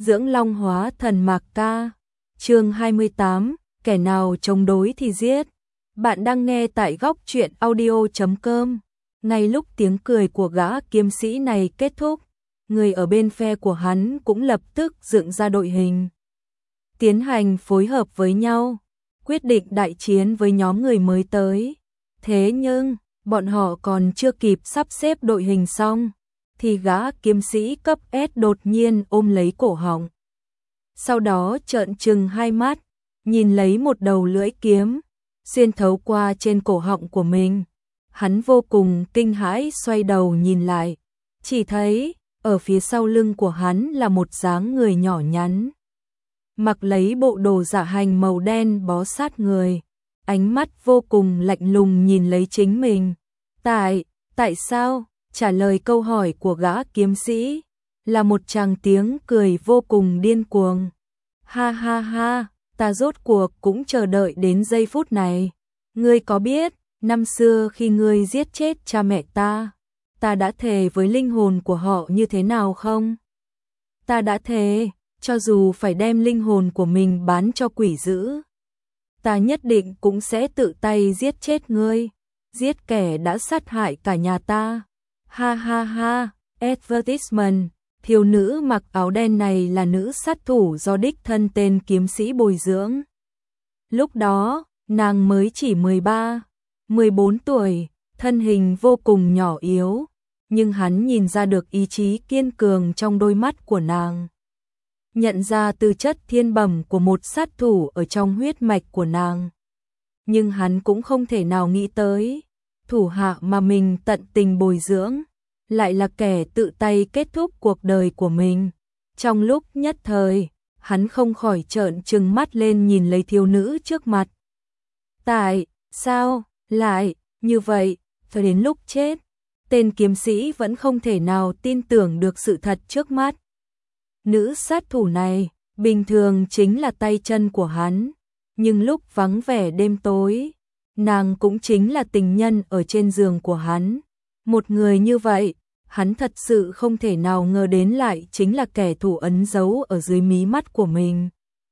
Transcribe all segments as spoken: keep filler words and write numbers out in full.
Dưỡng Long hóa thần Mạc Ca. Chương hai mươi tám, kẻ nào chống đối thì giết. Bạn đang nghe tại góc truyện audio chấm com. Ngay lúc tiếng cười của gã kiếm sĩ này kết thúc, người ở bên phe của hắn cũng lập tức dựng ra đội hình, tiến hành phối hợp với nhau, quyết định đại chiến với nhóm người mới tới. Thế nhưng, bọn họ còn chưa kịp sắp xếp đội hình xong, thì gã kiếm sĩ cấp S đột nhiên ôm lấy cổ họng. Sau đó trợn trừng hai mắt, nhìn lấy một đầu lưỡi kiếm, xuyên thấu qua trên cổ họng của mình. Hắn vô cùng kinh hãi xoay đầu nhìn lại, chỉ thấy, ở phía sau lưng của hắn là một dáng người nhỏ nhắn. Mặc lấy bộ đồ dạ hành màu đen bó sát người, ánh mắt vô cùng lạnh lùng nhìn lấy chính mình. Tại, tại sao? Trả lời câu hỏi của gã kiếm sĩ là một tràng tiếng cười vô cùng điên cuồng. Ha ha ha, ta rốt cuộc cũng chờ đợi đến giây phút này. Ngươi có biết, năm xưa khi ngươi giết chết cha mẹ ta, ta đã thề với linh hồn của họ như thế nào không? Ta đã thề, cho dù phải đem linh hồn của mình bán cho quỷ dữ, ta nhất định cũng sẽ tự tay giết chết ngươi, giết kẻ đã sát hại cả nhà ta. Ha ha ha, advertisement, thiếu nữ mặc áo đen này là nữ sát thủ do đích thân tên kiếm sĩ bồi dưỡng. Lúc đó, nàng mới chỉ mười ba, mười bốn tuổi, thân hình vô cùng nhỏ yếu, nhưng hắn nhìn ra được ý chí kiên cường trong đôi mắt của nàng. Nhận ra tư chất thiên bẩm của một sát thủ ở trong huyết mạch của nàng. Nhưng hắn cũng không thể nào nghĩ tới, thủ hạ mà mình tận tình bồi dưỡng, lại là kẻ tự tay kết thúc cuộc đời của mình. Trong lúc nhất thời, hắn không khỏi trợn trừng mắt lên nhìn lấy thiếu nữ trước mặt. Tại sao lại như vậy? Cho đến lúc chết, tên kiếm sĩ vẫn không thể nào tin tưởng được sự thật trước mắt. Nữ sát thủ này, bình thường chính là tay chân của hắn, nhưng lúc vắng vẻ đêm tối, nàng cũng chính là tình nhân ở trên giường của hắn. Một người như vậy, hắn thật sự không thể nào ngờ đến lại chính là kẻ thù ẩn giấu ở dưới mí mắt của mình.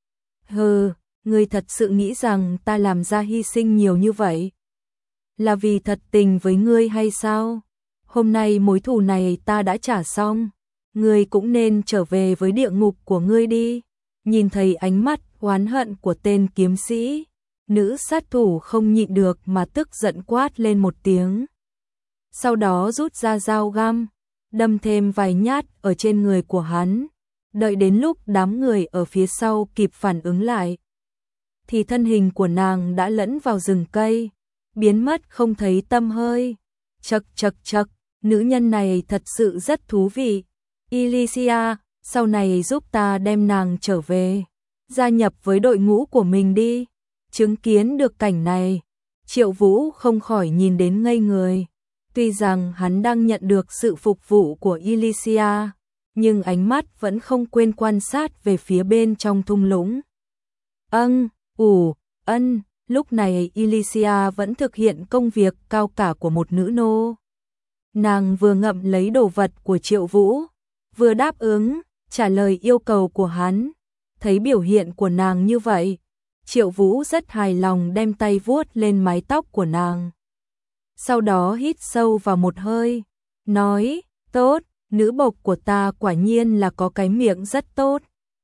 Hừ, ngươi thật sự nghĩ rằng ta làm ra hy sinh nhiều như vậy là vì thật tình với ngươi hay sao? Hôm nay mối thù này ta đã trả xong, ngươi cũng nên trở về với địa ngục của ngươi đi. Nhìn thấy ánh mắt oán hận của tên kiếm sĩ, nữ sát thủ không nhịn được mà tức giận quát lên một tiếng. Sau đó rút ra dao găm, đâm thêm vài nhát ở trên người của hắn. Đợi đến lúc đám người ở phía sau kịp phản ứng lại, thì thân hình của nàng đã lẫn vào rừng cây, biến mất không thấy tăm hơi. Chậc chậc chậc, nữ nhân này thật sự rất thú vị. Elysia, sau này giúp ta đem nàng trở về, gia nhập với đội ngũ của mình đi. Chứng kiến được cảnh này, Triệu Vũ không khỏi nhìn đến ngây người. Tuy rằng hắn đang nhận được sự phục vụ của Elysia, nhưng ánh mắt vẫn không quên quan sát về phía bên trong thung lũng. Ân, ủ, ân, lúc này Elysia vẫn thực hiện công việc cao cả của một nữ nô. Nàng vừa ngậm lấy đồ vật của Triệu Vũ, vừa đáp ứng, trả lời yêu cầu của hắn. Thấy biểu hiện của nàng như vậy, Triệu Vũ rất hài lòng đem tay vuốt lên mái tóc của nàng. Sau đó hít sâu vào một hơi, nói, tốt, nữ bộc của ta quả nhiên là có cái miệng rất tốt.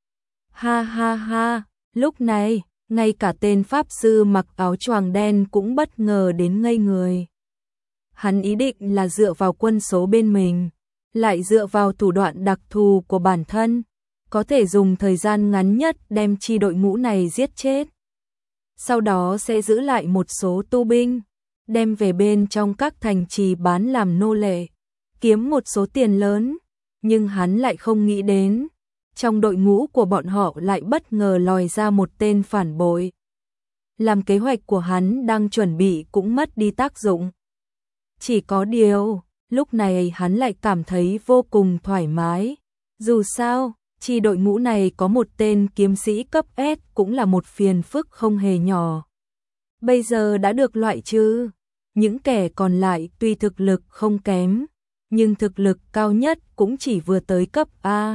Ha ha ha, lúc này, ngay cả tên pháp sư mặc áo choàng đen cũng bất ngờ đến ngây người. Hắn ý định là dựa vào quân số bên mình, lại dựa vào thủ đoạn đặc thù của bản thân, có thể dùng thời gian ngắn nhất đem chi đội ngũ này giết chết. Sau đó sẽ giữ lại một số tu binh, đem về bên trong các thành trì bán làm nô lệ, kiếm một số tiền lớn. Nhưng hắn lại không nghĩ đến, trong đội ngũ của bọn họ lại bất ngờ lòi ra một tên phản bội. Làm kế hoạch của hắn đang chuẩn bị cũng mất đi tác dụng. Chỉ có điều, lúc này hắn lại cảm thấy vô cùng thoải mái. Dù sao, chi đội ngũ này có một tên kiếm sĩ cấp S cũng là một phiền phức không hề nhỏ. Bây giờ đã được loại trừ, những kẻ còn lại tuy thực lực không kém, nhưng thực lực cao nhất cũng chỉ vừa tới cấp A.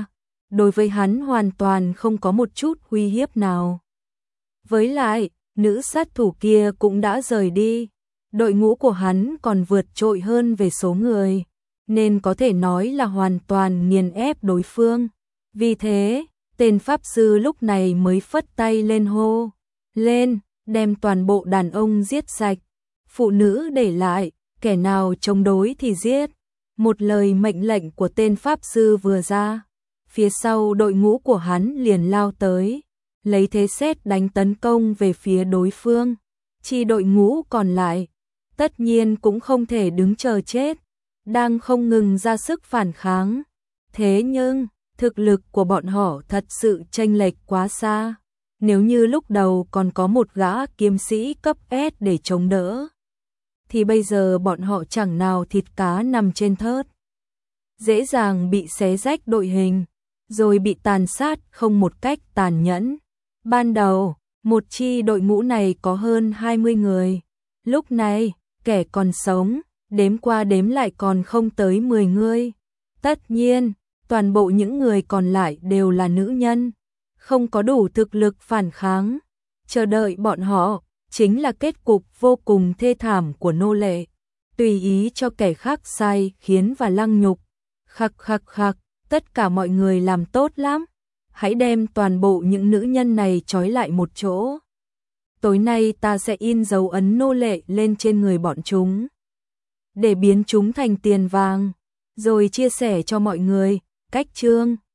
đối với hắn hoàn toàn không có một chút uy hiếp nào. Với lại, nữ sát thủ kia cũng đã rời đi, đội ngũ của hắn còn vượt trội hơn về số người, nên có thể nói là hoàn toàn nghiền ép đối phương. Vì thế, tên pháp sư lúc này mới phất tay lên hô, lên, đem toàn bộ đàn ông giết sạch, phụ nữ để lại, kẻ nào chống đối thì giết. Một lời mệnh lệnh của tên pháp sư vừa ra, phía sau đội ngũ của hắn liền lao tới, lấy thế sét đánh tấn công về phía đối phương. Chi đội ngũ còn lại, tất nhiên cũng không thể đứng chờ chết, đang không ngừng ra sức phản kháng. Thế nhưng, thực lực của bọn họ thật sự chênh lệch quá xa. Nếu như lúc đầu còn có một gã kiếm sĩ cấp S để chống đỡ, thì bây giờ bọn họ chẳng nào thịt cá nằm trên thớt. Dễ dàng bị xé rách đội hình, rồi bị tàn sát không một cách tàn nhẫn. Ban đầu, một chi đội ngũ này có hơn hai mươi người. Lúc này, kẻ còn sống, đếm qua đếm lại còn không tới mười người. Tất nhiên, toàn bộ những người còn lại đều là nữ nhân, không có đủ thực lực phản kháng. Chờ đợi bọn họ, chính là kết cục vô cùng thê thảm của nô lệ. Tùy ý cho kẻ khác sai khiến và lăng nhục. Khắc khắc khắc, tất cả mọi người làm tốt lắm. Hãy đem toàn bộ những nữ nhân này trói lại một chỗ. Tối nay ta sẽ in dấu ấn nô lệ lên trên người bọn chúng, để biến chúng thành tiền vàng, rồi chia sẻ cho mọi người. Cách chương